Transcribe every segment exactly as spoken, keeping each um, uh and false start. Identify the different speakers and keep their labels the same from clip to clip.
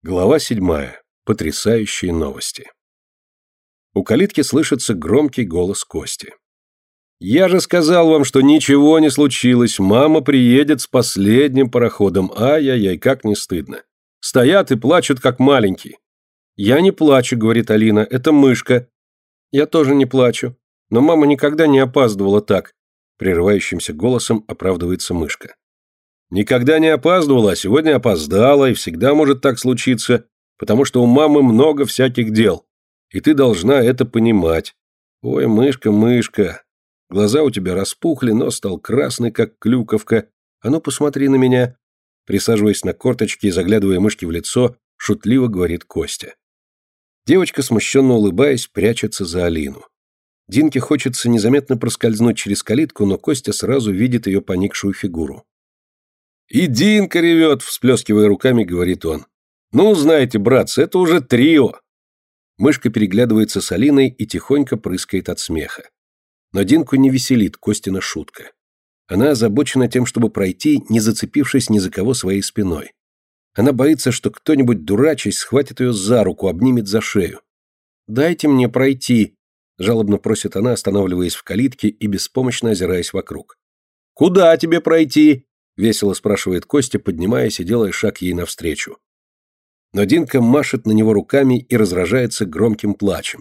Speaker 1: Глава седьмая. Потрясающие новости. У калитки слышится громкий голос Кости. «Я же сказал вам, что ничего не случилось. Мама приедет с последним пароходом. Ай-яй-яй, как не стыдно. Стоят и плачут, как маленькие». «Я не плачу», — говорит Алина, — «это мышка». «Я тоже не плачу. Но мама никогда не опаздывала так», — прерывающимся голосом оправдывается мышка. «Никогда не опаздывала, а сегодня опоздала, и всегда может так случиться, потому что у мамы много всяких дел, и ты должна это понимать. Ой, мышка, мышка, глаза у тебя распухли, нос стал красный, как клюковка. А ну, посмотри на меня». Присаживаясь на корточки и заглядывая мышке в лицо, шутливо говорит Костя. Девочка, смущенно улыбаясь, прячется за Алину. Динке хочется незаметно проскользнуть через калитку, но Костя сразу видит ее поникшую фигуру. «И Динка ревет», — всплескивая руками, говорит он. «Ну, знаете, братцы, это уже трио». Мышка переглядывается с Алиной и тихонько прыскает от смеха. Но Динку не веселит Костина шутка. Она озабочена тем, чтобы пройти, не зацепившись ни за кого своей спиной. Она боится, что кто-нибудь, дурачась, схватит ее за руку, обнимет за шею. «Дайте мне пройти», — жалобно просит она, останавливаясь в калитке и беспомощно озираясь вокруг. «Куда тебе пройти?» — весело спрашивает Костя, поднимаясь и делая шаг ей навстречу. Но Динка машет на него руками и разражается громким плачем.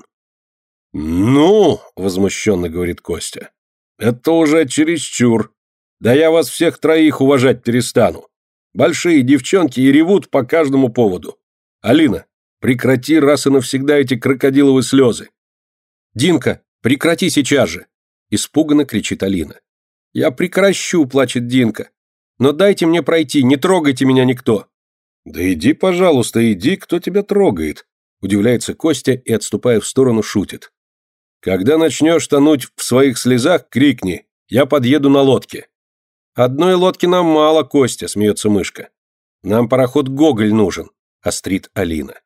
Speaker 1: «Ну!» — возмущенно говорит Костя. «Это уже чересчур. Да я вас всех троих уважать перестану. Большие девчонки и ревут по каждому поводу. Алина, прекрати раз и навсегда эти крокодиловые слезы». «Динка, прекрати сейчас же!» — испуганно кричит Алина. «Я прекращу», — плачет Динка. «Но дайте мне пройти, не трогайте меня никто». «Да иди, пожалуйста, иди, кто тебя трогает», — удивляется Костя и, отступая в сторону, шутит. «Когда начнешь тонуть в своих слезах, крикни, я подъеду на лодке». «Одной лодки нам мало, Костя», — смеется мышка. «Нам пароход Гоголь нужен», — острит Алина.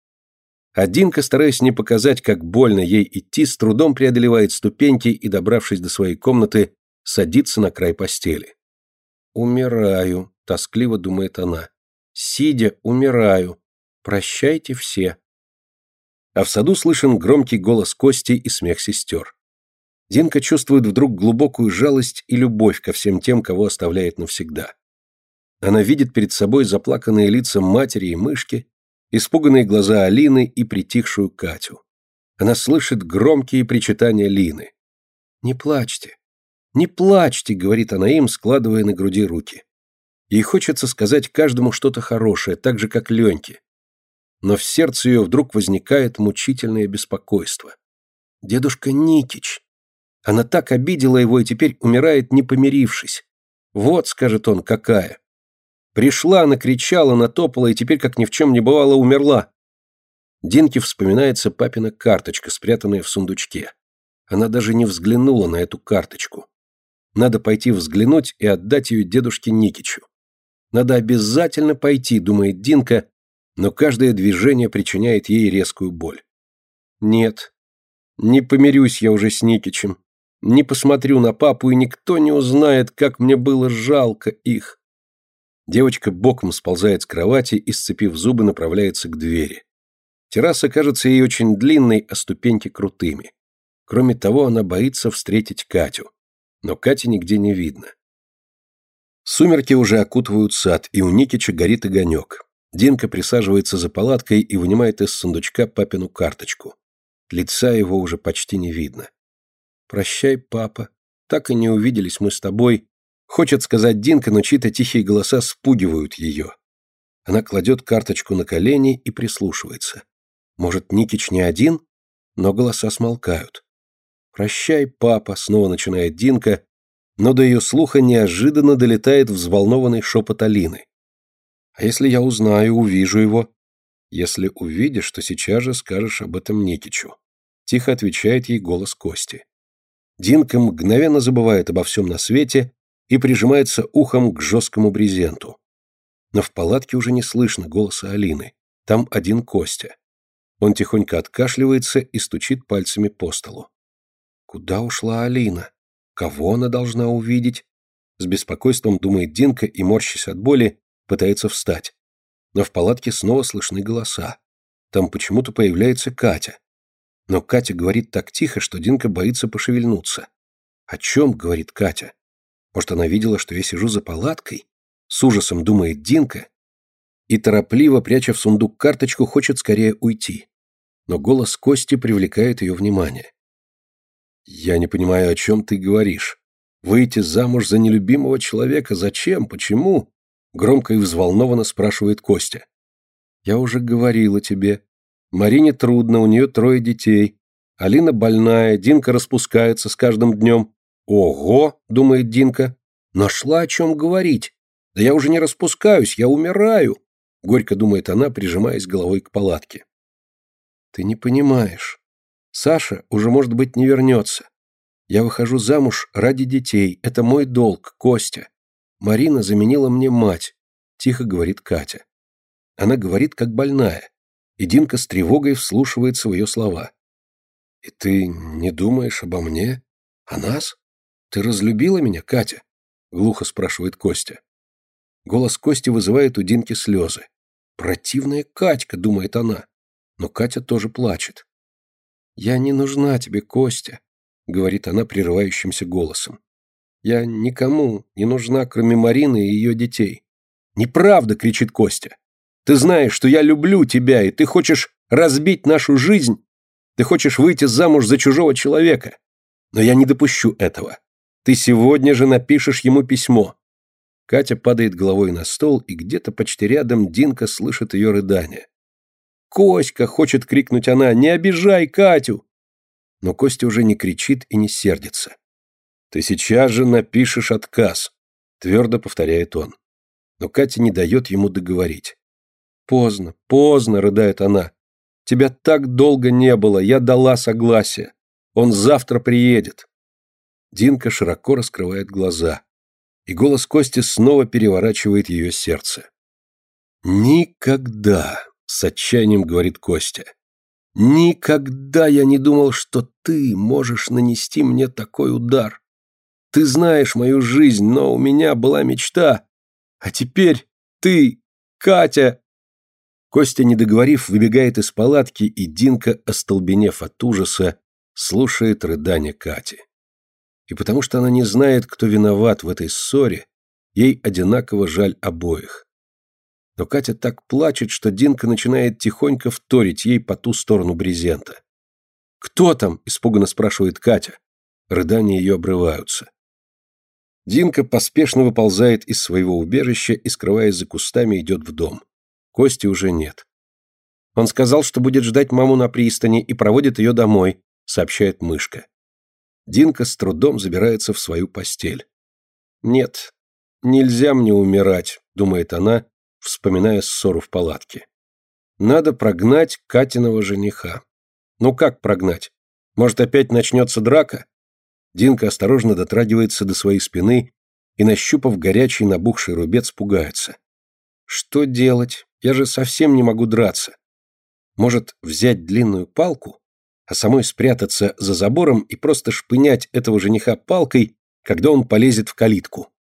Speaker 1: А Динка, стараясь не показать, как больно ей идти, с трудом преодолевает ступеньки и, добравшись до своей комнаты, садится на край постели. «Умираю», — тоскливо думает она. «Сидя, умираю. Прощайте все». А в саду слышен громкий голос Кости и смех сестер. Динка чувствует вдруг глубокую жалость и любовь ко всем тем, кого оставляет навсегда. Она видит перед собой заплаканные лица матери и мышки, испуганные глаза Алины и притихшую Катю. Она слышит громкие причитания Лины. «Не плачьте, не плачьте», — говорит она им, складывая на груди руки. Ей хочется сказать каждому что-то хорошее, так же, как Леньке. Но в сердце ее вдруг возникает мучительное беспокойство. Дедушка Никич. Она так обидела его и теперь умирает, не помирившись. Вот, скажет он, какая. Пришла, накричала, натопала и теперь, как ни в чем не бывало, умерла. Динке вспоминается папина карточка, спрятанная в сундучке. Она даже не взглянула на эту карточку. Надо пойти взглянуть и отдать ее дедушке Никичу. Надо обязательно пойти, думает Динка, но каждое движение причиняет ей резкую боль. Нет, не помирюсь я уже с Никичем, не посмотрю на папу, и никто не узнает, как мне было жалко их. Девочка боком сползает с кровати и, сцепив зубы, направляется к двери. Терраса кажется ей очень длинной, а ступеньки крутыми. Кроме того, она боится встретить Катю. Но Кати нигде не видно. Сумерки уже окутывают сад, и у Никича горит огонек. Динка присаживается за палаткой и вынимает из сундучка папину карточку. Лица его уже почти не видно. «Прощай, папа. Так и не увиделись мы с тобой», — хочет сказать Динка, но чьи-то тихие голоса спугивают ее. Она кладет карточку на колени и прислушивается. Может, Никич не один? Но голоса смолкают. «Прощай, папа», — снова начинает Динка, но до ее слуха неожиданно долетает взволнованный шепот Алины. «А если я узнаю, увижу его?» «Если увидишь, то сейчас же скажешь об этом Никичу», — тихо отвечает ей голос Кости. Динка мгновенно забывает обо всем на свете и прижимается ухом к жесткому брезенту. Но в палатке уже не слышно голоса Алины. Там один Костя. Он тихонько откашливается и стучит пальцами по столу. Куда ушла Алина? Кого она должна увидеть? С беспокойством думает Динка и, морщась от боли, пытается встать. Но в палатке снова слышны голоса. Там почему-то появляется Катя. Но Катя говорит так тихо, что Динка боится пошевельнуться. «О чем?» — говорит Катя. «Может, она видела, что я сижу за палаткой?» С ужасом думает Динка. И торопливо, пряча в сундук карточку, хочет скорее уйти. Но голос Кости привлекает ее внимание. «Я не понимаю, о чем ты говоришь. Выйти замуж за нелюбимого человека? Зачем? Почему?» Громко и взволнованно спрашивает Костя. «Я уже говорила тебе. Марине трудно, у нее трое детей. Алина больная, Динка распускается с каждым днем». «Ого!» — думает Динка. «Нашла о чем говорить. Да я уже не распускаюсь, я умираю!» Горько думает она, прижимаясь головой к палатке. «Ты не понимаешь. Саша уже, может быть, не вернется. Я выхожу замуж ради детей. Это мой долг, Костя. Марина заменила мне мать», — тихо говорит Катя. Она говорит, как больная, и Динка с тревогой вслушивается в ее слова. «И ты не думаешь обо мне? О нас? Ты разлюбила меня, Катя?» — глухо спрашивает Костя. Голос Кости вызывает у Динки слезы. «Противная Катька», — думает она, но Катя тоже плачет. «Я не нужна тебе, Костя», — говорит она прерывающимся голосом. «Я никому не нужна, кроме Марины и ее детей». «Неправда!» — кричит Костя. «Ты знаешь, что я люблю тебя, и ты хочешь разбить нашу жизнь. Ты хочешь выйти замуж за чужого человека. Но я не допущу этого. Ты сегодня же напишешь ему письмо». Катя падает головой на стол, и где-то почти рядом Динка слышит ее рыдание. «Коська!» — хочет крикнуть она. «Не обижай Катю!» Но Костя уже не кричит и не сердится. «Ты сейчас же напишешь отказ», — твердо повторяет он. Но Катя не дает ему договорить. «Поздно, поздно», — рыдает она. «Тебя так долго не было, я дала согласие. Он завтра приедет». Динка широко раскрывает глаза, и голос Кости снова переворачивает ее сердце. «Никогда», — с отчаянием говорит Костя, «никогда я не думал, что ты можешь нанести мне такой удар. Ты знаешь мою жизнь, но у меня была мечта. А теперь ты, Катя...» Костя, не договорив, выбегает из палатки, и Динка, остолбенев от ужаса, слушает рыдания Кати. И потому что она не знает, кто виноват в этой ссоре, ей одинаково жаль обоих. Но Катя так плачет, что Динка начинает тихонько вторить ей по ту сторону брезента. «Кто там?» – испуганно спрашивает Катя. Рыдания ее обрываются. Динка поспешно выползает из своего убежища и, скрываясь за кустами, идет в дом. Кости уже нет. «Он сказал, что будет ждать маму на пристани и проводит ее домой», — сообщает Мышка. Динка с трудом забирается в свою постель. «Нет, нельзя мне умирать», — думает она, вспоминая ссору в палатке. «Надо прогнать Катиного жениха». «Ну как прогнать? Может, опять начнется драка?» Динка осторожно дотрагивается до своей спины и, нащупав горячий набухший рубец, пугается. «Что делать? Я же совсем не могу драться. Может, взять длинную палку, а самой спрятаться за забором и просто шпынять этого жениха палкой, когда он полезет в калитку?»